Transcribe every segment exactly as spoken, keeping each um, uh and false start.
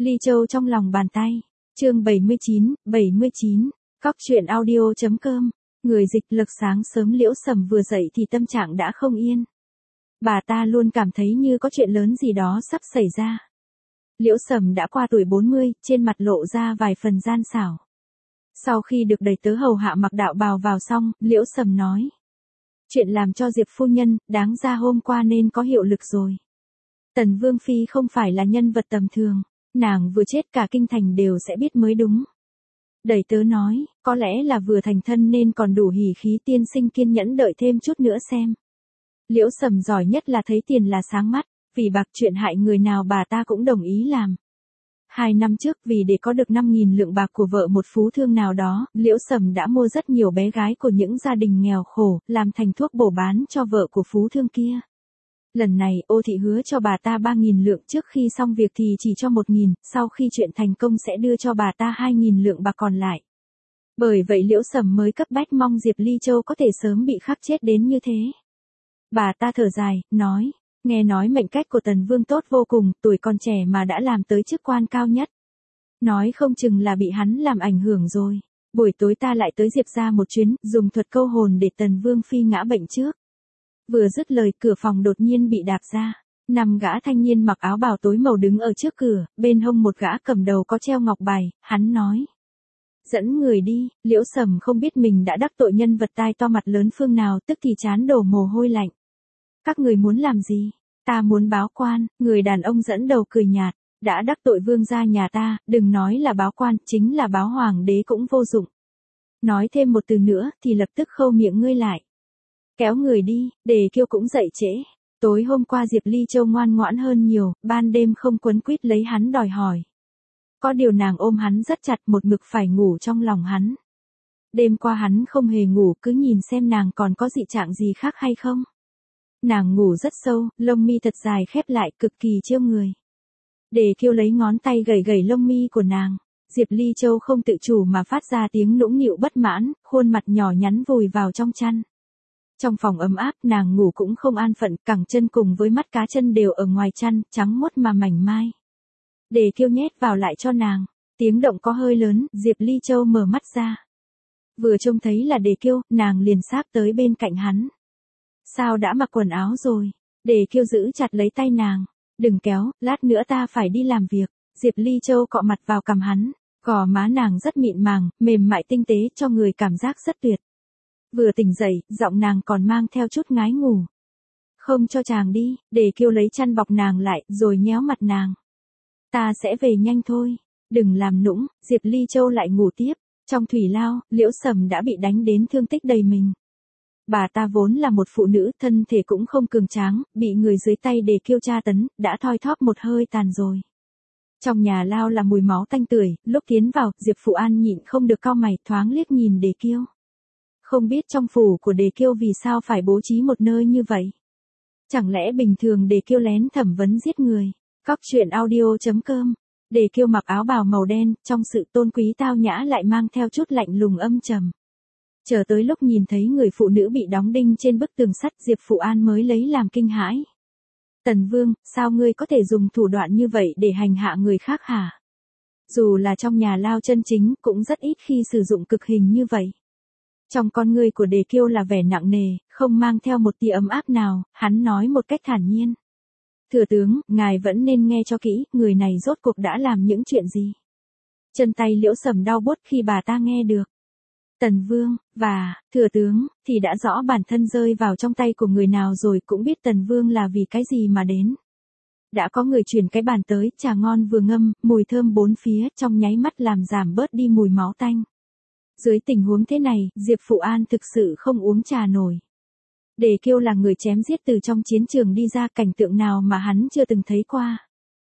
Ly Châu trong lòng bàn tay. Chương bảy mươi chín, bảy mươi chín. Cóc truyện audio chấm com. Người dịch lực sáng sớm Liễu Sầm vừa dậy thì tâm trạng đã không yên. Bà ta luôn cảm thấy như có chuyện lớn gì đó sắp xảy ra. Liễu Sầm đã qua tuổi bốn mươi, trên mặt lộ ra vài phần gian xảo. Sau khi được đầy tớ hầu hạ mặc đạo bào vào xong, Liễu Sầm nói. Chuyện làm cho Diệp phu nhân, đáng ra hôm qua nên có hiệu lực rồi. Tần Vương Phi không phải là nhân vật tầm thường, nàng vừa chết cả kinh thành đều sẽ biết mới đúng. Đầy tớ nói, có lẽ là vừa thành thân nên còn đủ hỉ khí, tiên sinh kiên nhẫn đợi thêm chút nữa xem. Liễu Sầm giỏi nhất là thấy tiền là sáng mắt, vì bạc chuyện hại người nào bà ta cũng đồng ý làm. Hai năm trước vì để có được năm nghìn lượng bạc của vợ một phú thương nào đó, Liễu Sầm đã mua rất nhiều bé gái của những gia đình nghèo khổ, làm thành thuốc bổ bán cho vợ của phú thương kia. Lần này, Ô Thị hứa cho bà ta ba nghìn lượng, trước khi xong việc thì chỉ cho một nghìn, sau khi chuyện thành công sẽ đưa cho bà ta hai nghìn lượng bạc còn lại. Bởi vậy Liễu Sầm mới cấp bách mong Diệp Ly Châu có thể sớm bị khắc chết đến như thế. Bà ta thở dài, nói, nghe nói mệnh cách của Tần Vương tốt vô cùng, tuổi còn trẻ mà đã làm tới chức quan cao nhất. Nói không chừng là bị hắn làm ảnh hưởng rồi. Buổi tối ta lại tới Diệp ra một chuyến, dùng thuật câu hồn để Tần Vương Phi ngã bệnh trước. Vừa dứt lời, cửa phòng đột nhiên bị đạp ra. Năm gã thanh niên mặc áo bào tối màu đứng ở trước cửa, bên hông một gã cầm đầu có treo ngọc bài, hắn nói. Dẫn người đi. Liễu Sầm không biết mình đã đắc tội nhân vật tai to mặt lớn phương nào, tức thì chán đổ mồ hôi lạnh. Các người muốn làm gì? Ta muốn báo quan. Người đàn ông dẫn đầu cười nhạt. Đã đắc tội vương gia nhà ta, đừng nói là báo quan, chính là báo hoàng đế cũng vô dụng. Nói thêm một từ nữa thì lập tức khâu miệng ngươi lại. Kéo người đi. Đề Kiêu cũng dậy trễ. Tối hôm qua Diệp Ly Châu ngoan ngoãn hơn nhiều, ban đêm không quấn quýt lấy hắn đòi hỏi. Có điều nàng ôm hắn rất chặt, một mực phải ngủ trong lòng hắn. Đêm qua hắn không hề ngủ, cứ nhìn xem nàng còn có dị trạng gì khác hay không. Nàng ngủ rất sâu, lông mi thật dài khép lại, cực kỳ chiêu người. Đề Kiêu lấy ngón tay gẩy gẩy lông mi của nàng. Diệp Ly Châu không tự chủ mà phát ra tiếng nũng nịu bất mãn, khuôn mặt nhỏ nhắn vùi vào trong chăn. Trong phòng ấm áp, nàng ngủ cũng không an phận, cẳng chân cùng với mắt cá chân đều ở ngoài chăn, trắng muốt mà mảnh mai. Đề Kiêu nhét vào lại cho nàng. Tiếng động có hơi lớn, Diệp Ly Châu mở mắt ra. Vừa trông thấy là Đề Kiêu, nàng liền sát tới bên cạnh hắn. Sao đã mặc quần áo rồi? Đề Kiêu giữ chặt lấy tay nàng. Đừng kéo, lát nữa ta phải đi làm việc. Diệp Ly Châu cọ mặt vào cằm hắn. Gò má nàng rất mịn màng, mềm mại tinh tế, cho người cảm giác rất tuyệt. Vừa tỉnh dậy, giọng nàng còn mang theo chút ngái ngủ. Không cho chàng đi. Đề Kiêu lấy chăn bọc nàng lại, rồi nhéo mặt nàng. Ta sẽ về nhanh thôi. Đừng làm nũng. Diệp Ly Châu lại ngủ tiếp. Trong thủy lao, Liễu Sầm đã bị đánh đến thương tích đầy mình. Bà ta vốn là một phụ nữ, thân thể cũng không cường tráng, bị người dưới tay Đề Kiêu tra tấn, đã thoi thóp một hơi tàn rồi. Trong nhà lao là mùi máu tanh tưởi, lúc tiến vào, Diệp Phụ An nhịn không được cau mày, thoáng liếc nhìn Đề Kiêu. Không biết trong phủ của Đề Kiêu vì sao phải bố trí một nơi như vậy? Chẳng lẽ bình thường Đề Kiêu lén thẩm vấn giết người? Cóc truyện audio chấm com. Đề Kiêu mặc áo bào màu đen, trong sự tôn quý tao nhã lại mang theo chút lạnh lùng âm trầm. Chờ tới lúc nhìn thấy người phụ nữ bị đóng đinh trên bức tường sắt, Diệp Phụ An mới lấy làm kinh hãi. Tần Vương, sao ngươi có thể dùng thủ đoạn như vậy để hành hạ người khác hả? Dù là trong nhà lao chân chính, cũng rất ít khi sử dụng cực hình như vậy. Trong con ngươi của Đề Kiêu là vẻ nặng nề, không mang theo một tia ấm áp nào, hắn nói một cách thản nhiên. Thừa tướng, ngài vẫn nên nghe cho kỹ, người này rốt cuộc đã làm những chuyện gì? Chân tay Liễu Sầm đau buốt khi bà ta nghe được. Tần Vương, và, thừa tướng, thì đã rõ bản thân rơi vào trong tay của người nào rồi, cũng biết Tần Vương là vì cái gì mà đến. Đã có người chuyển cái bàn tới, trà ngon vừa ngâm, mùi thơm bốn phía, trong nháy mắt làm giảm bớt đi mùi máu tanh. Dưới tình huống thế này, Diệp Phụ An thực sự không uống trà nổi. Đề Kiêu là người chém giết từ trong chiến trường đi ra, cảnh tượng nào mà hắn chưa từng thấy qua.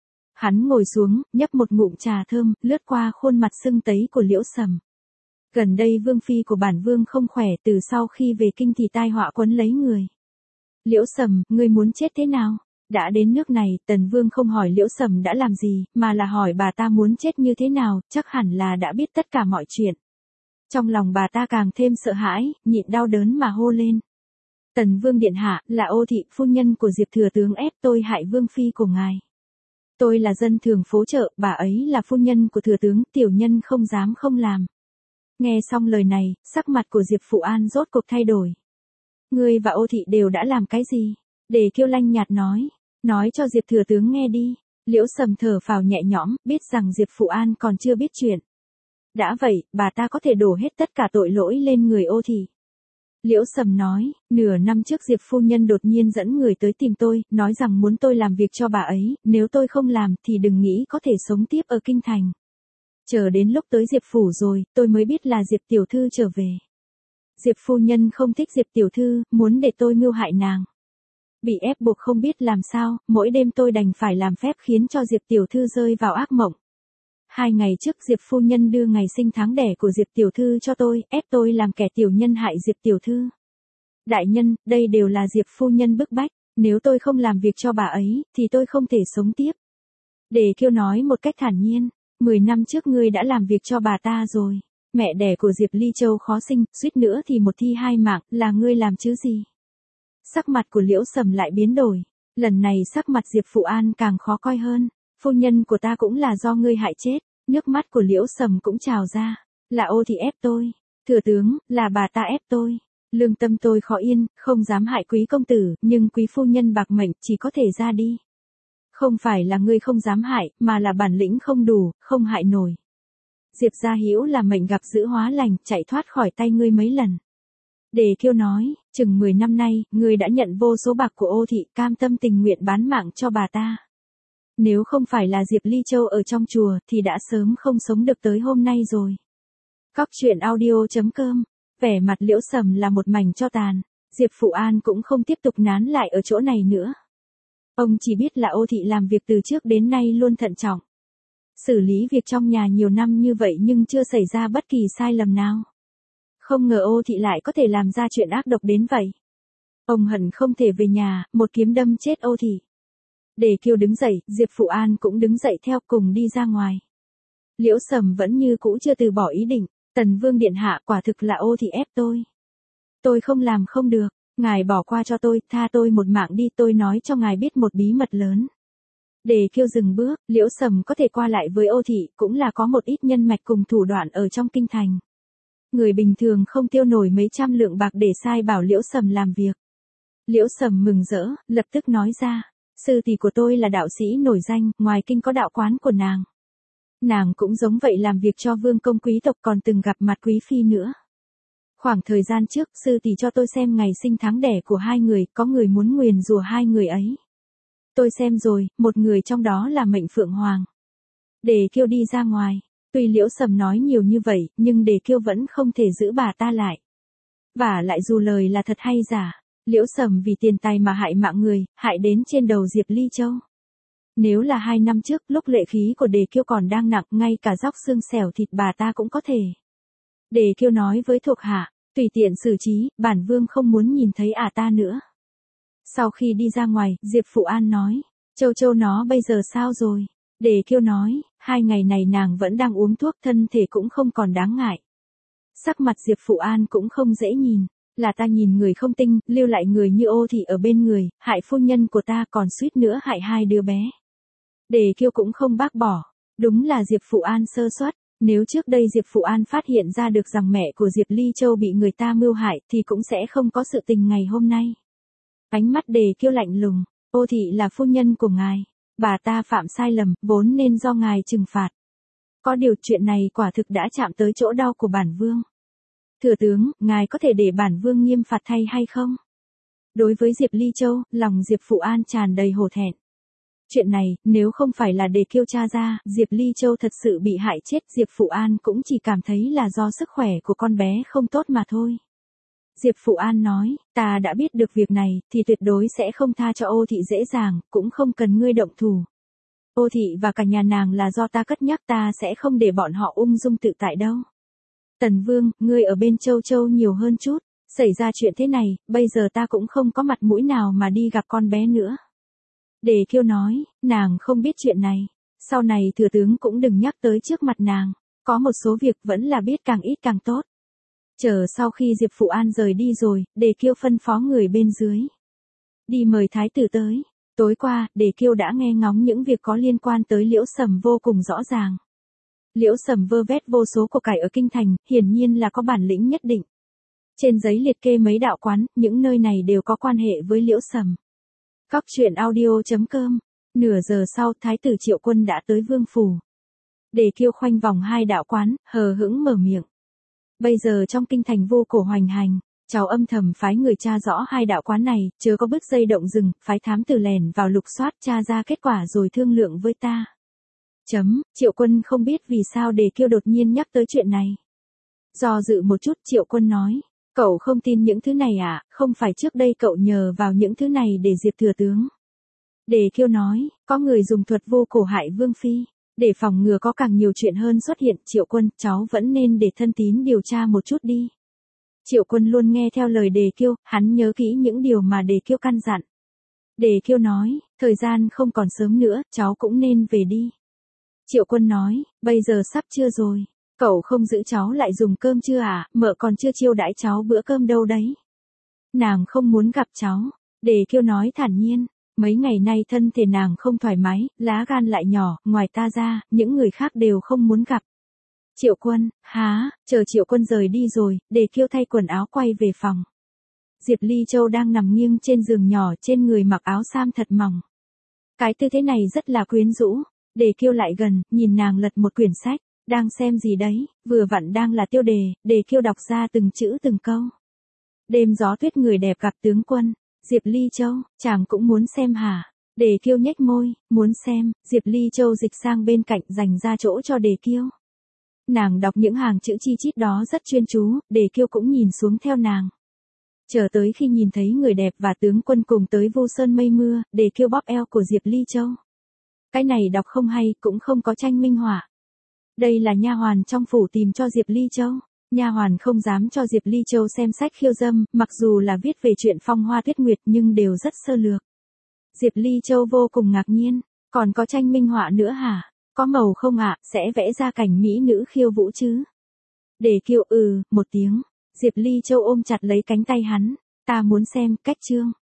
Hắn ngồi xuống, nhấp một ngụm trà thơm, lướt qua khuôn mặt sưng tấy của Liễu Sầm. Gần đây vương phi của bản vương không khỏe, từ sau khi về kinh thì tai họa quấn lấy người. Liễu Sầm, ngươi muốn chết thế nào? Đã đến nước này, Tần Vương không hỏi Liễu Sầm đã làm gì, mà là hỏi bà ta muốn chết như thế nào, chắc hẳn là đã biết tất cả mọi chuyện. Trong lòng bà ta càng thêm sợ hãi, nhịn đau đớn mà hô lên. Tần Vương điện hạ, là Ô Thị phu nhân của Diệp thừa tướng ép tôi hại vương phi của ngài. Tôi là dân thường phố chợ, bà ấy là phu nhân của thừa tướng, tiểu nhân không dám không làm. Nghe xong lời này, sắc mặt của Diệp Phụ An rốt cuộc thay đổi. Ngươi và Ô Thị đều đã làm cái gì? Đề Kiêu lanh nhạt nói. Nói cho Diệp thừa tướng nghe đi. Liễu Sầm thở phào nhẹ nhõm, biết rằng Diệp Phụ An còn chưa biết chuyện. Đã vậy, bà ta có thể đổ hết tất cả tội lỗi lên người Ô Thị. Liễu Sầm nói, nửa năm trước Diệp phu nhân đột nhiên dẫn người tới tìm tôi, nói rằng muốn tôi làm việc cho bà ấy, nếu tôi không làm thì đừng nghĩ có thể sống tiếp ở kinh thành. Chờ đến lúc tới Diệp phủ rồi, tôi mới biết là Diệp tiểu thư trở về. Diệp phu nhân không thích Diệp tiểu thư, muốn để tôi mưu hại nàng. Bị ép buộc không biết làm sao, mỗi đêm tôi đành phải làm phép khiến cho Diệp tiểu thư rơi vào ác mộng. Hai ngày trước Diệp phu nhân đưa ngày sinh tháng đẻ của Diệp tiểu thư cho tôi, ép tôi làm kẻ tiểu nhân hại Diệp tiểu thư. Đại nhân, đây đều là Diệp phu nhân bức bách, nếu tôi không làm việc cho bà ấy, thì tôi không thể sống tiếp. Đề Kiêu nói một cách thản nhiên, mười năm trước ngươi đã làm việc cho bà ta rồi. Mẹ đẻ của Diệp Ly Châu khó sinh, suýt nữa thì một thi hai mạng, là ngươi làm chứ gì. Sắc mặt của Liễu Sầm lại biến đổi, lần này sắc mặt Diệp Phụ An càng khó coi hơn. Phu nhân của ta cũng là do ngươi hại chết, nước mắt của Liễu Sầm cũng trào ra, là Ô Thị ép tôi, thừa tướng, là bà ta ép tôi, lương tâm tôi khó yên, không dám hại quý công tử, nhưng quý phu nhân bạc mệnh chỉ có thể ra đi. Không phải là ngươi không dám hại, mà là bản lĩnh không đủ, không hại nổi. Diệp Gia Hữu là mệnh gặp dữ hóa lành, chạy thoát khỏi tay ngươi mấy lần. Đề Kiêu nói, chừng mười năm nay, ngươi đã nhận vô số bạc của Ô Thị, cam tâm tình nguyện bán mạng cho bà ta. Nếu không phải là Diệp Ly Châu ở trong chùa, thì đã sớm không sống được tới hôm nay rồi. Cóc truyện audio chấm com, vẻ mặt Liễu Sầm là một mảnh tro tàn, Diệp Phụ An cũng không tiếp tục nán lại ở chỗ này nữa. Ông chỉ biết là Ô Thị làm việc từ trước đến nay luôn thận trọng. Xử lý việc trong nhà nhiều năm như vậy nhưng chưa xảy ra bất kỳ sai lầm nào. Không ngờ Ô Thị lại có thể làm ra chuyện ác độc đến vậy. Ông hận không thể về nhà, một kiếm đâm chết Ô Thị. Đề Kiêu đứng dậy, Diệp Phụ An cũng đứng dậy theo cùng đi ra ngoài. Liễu Sầm vẫn như cũ chưa từ bỏ ý định, Tần Vương điện hạ, quả thực là Ô Thị ép tôi. Tôi không làm không được, ngài bỏ qua cho tôi, tha tôi một mạng đi, tôi nói cho ngài biết một bí mật lớn. Đề Kiêu dừng bước, Liễu Sầm có thể qua lại với Ô Thị cũng là có một ít nhân mạch cùng thủ đoạn ở trong kinh thành. Người bình thường không tiêu nổi mấy trăm lượng bạc để sai bảo Liễu Sầm làm việc. Liễu Sầm mừng rỡ, lập tức nói ra. Sư tỷ của tôi là đạo sĩ nổi danh, ngoài kinh có đạo quán của nàng. Nàng cũng giống vậy làm việc cho vương công quý tộc, còn từng gặp mặt quý phi nữa. Khoảng thời gian trước, sư tỷ cho tôi xem ngày sinh tháng đẻ của hai người, có người muốn nguyền rủa hai người ấy. Tôi xem rồi, một người trong đó là mệnh Phượng Hoàng. Đề Kiêu đi ra ngoài, tuy Liễu Sầm nói nhiều như vậy, nhưng Đề Kiêu vẫn không thể giữ bà ta lại. Và lại dù lời là thật hay giả, Liễu Sầm vì tiền tài mà hại mạng người, hại đến trên đầu Diệp Ly Châu. Nếu là hai năm trước, lúc lệ khí của Đề Kiêu còn đang nặng, ngay cả róc xương xẻo thịt bà ta cũng có thể. Đề Kiêu nói với thuộc hạ, tùy tiện xử trí, bản vương không muốn nhìn thấy ả ta nữa. Sau khi đi ra ngoài, Diệp Phụ An nói, Châu Châu nó bây giờ sao rồi? Đề Kiêu nói, hai ngày này nàng vẫn đang uống thuốc, thân thể cũng không còn đáng ngại. Sắc mặt Diệp Phụ An cũng không dễ nhìn. Là ta nhìn người không tinh, lưu lại người như Ô Thị ở bên người, hại phu nhân của ta, còn suýt nữa hại hai đứa bé. Đề Kiêu cũng không bác bỏ, đúng là Diệp Phụ An sơ suất, nếu trước đây Diệp Phụ An phát hiện ra được rằng mẹ của Diệp Ly Châu bị người ta mưu hại thì cũng sẽ không có sự tình ngày hôm nay. Ánh mắt Đề Kiêu lạnh lùng, Ô Thị là phu nhân của ngài, bà ta phạm sai lầm, vốn nên do ngài trừng phạt. Có điều chuyện này quả thực đã chạm tới chỗ đau của bản vương. Thừa tướng, ngài có thể để bản vương nghiêm phạt thay hay không? Đối với Diệp Ly Châu, lòng Diệp Phụ An tràn đầy hổ thẹn. Chuyện này, nếu không phải là Đề Kiêu tra ra, Diệp Ly Châu thật sự bị hại chết, Diệp Phụ An cũng chỉ cảm thấy là do sức khỏe của con bé không tốt mà thôi. Diệp Phụ An nói, ta đã biết được việc này, thì tuyệt đối sẽ không tha cho Ô Thị dễ dàng, cũng không cần ngươi động thủ. Ô Thị và cả nhà nàng là do ta cất nhắc, ta sẽ không để bọn họ ung dung tự tại đâu. Tần Vương, ngươi ở bên Châu Châu nhiều hơn chút, xảy ra chuyện thế này, bây giờ ta cũng không có mặt mũi nào mà đi gặp con bé nữa. Đề Kiêu nói, nàng không biết chuyện này, sau này thừa tướng cũng đừng nhắc tới trước mặt nàng, có một số việc vẫn là biết càng ít càng tốt. Chờ sau khi Diệp Phụ An rời đi rồi, Đề Kiêu phân phó người bên dưới. Đi mời thái tử tới, Tối qua, Đề Kiêu đã nghe ngóng những việc có liên quan tới Liễu Sầm vô cùng rõ ràng. Liễu Sầm vơ vét vô số của cải ở kinh thành, hiển nhiên là có bản lĩnh nhất định. Trên giấy liệt kê mấy đạo quán, những nơi này đều có quan hệ với Liễu Sầm. Cóc truyện audio chấm com. Nửa giờ sau, Thái tử Triệu Quân đã tới Vương phủ. Đề Kiêu khoanh vòng hai đạo quán, hờ hững mở miệng. Bây giờ trong kinh thành vô cổ hoành hành, cháu âm thầm phái người tra rõ hai đạo quán này, chớ có bứt dây động rừng, phái thám tử lèn vào lục soát tra ra kết quả rồi thương lượng với ta. Chấm, Triệu Quân không biết vì sao Đề Kiêu đột nhiên nhắc tới chuyện này. Do dự một chút, Triệu Quân nói, cậu không tin những thứ này à, không phải trước đây cậu nhờ vào những thứ này để diệt thừa tướng. Đề Kiêu nói, có người dùng thuật vô cổ hại Vương Phi. Để phòng ngừa có càng nhiều chuyện hơn xuất hiện, Triệu Quân, cháu vẫn nên để thân tín điều tra một chút đi. Triệu Quân luôn nghe theo lời Đề Kiêu, hắn nhớ kỹ những điều mà Đề Kiêu căn dặn. Đề Kiêu nói, thời gian không còn sớm nữa, cháu cũng nên về đi. Triệu Quân nói, bây giờ sắp trưa rồi, cậu không giữ cháu lại dùng cơm chưa à, mợ còn chưa chiêu đãi cháu bữa cơm đâu đấy. Nàng không muốn gặp cháu, Đề Kiêu nói thản nhiên. Mấy ngày nay thân thể nàng không thoải mái, lá gan lại nhỏ, ngoài ta ra, những người khác đều không muốn gặp. Triệu Quân, há, chờ Triệu Quân rời đi rồi, Đề Kiêu thay quần áo quay về phòng. Diệp Ly Châu đang nằm nghiêng trên giường nhỏ, trên người mặc áo sam thật mỏng. Cái tư thế này rất là quyến rũ. Đề Kiêu lại gần, nhìn nàng lật một quyển sách, đang xem gì đấy, vừa vặn đang là tiêu đề, Đề Kiêu đọc ra từng chữ từng câu. Đêm gió tuyết người đẹp gặp tướng quân. Diệp Ly Châu, chàng cũng muốn xem hả? Đề Kiêu nhếch môi, muốn xem. Diệp Ly Châu dịch sang bên cạnh dành ra chỗ cho Đề Kiêu. Nàng đọc những hàng chữ chi chít đó rất chuyên chú, Đề Kiêu cũng nhìn xuống theo nàng. Chờ tới khi nhìn thấy người đẹp và tướng quân cùng tới Vu Sơn mây mưa, Đề Kiêu bóp eo của Diệp Ly Châu. Cái này đọc không hay, cũng không có tranh minh họa. Đây là nha hoàn trong phủ tìm cho Diệp Ly Châu. Nha hoàn không dám cho Diệp Ly Châu xem sách khiêu dâm, mặc dù là viết về chuyện phong hoa tuyết nguyệt nhưng đều rất sơ lược. Diệp Ly Châu vô cùng ngạc nhiên, còn có tranh minh họa nữa hả? Có màu không ạ, sẽ vẽ ra cảnh mỹ nữ khiêu vũ chứ? Đề Kiêu ừ, một tiếng. Diệp Ly Châu ôm chặt lấy cánh tay hắn, ta muốn xem, cách chương.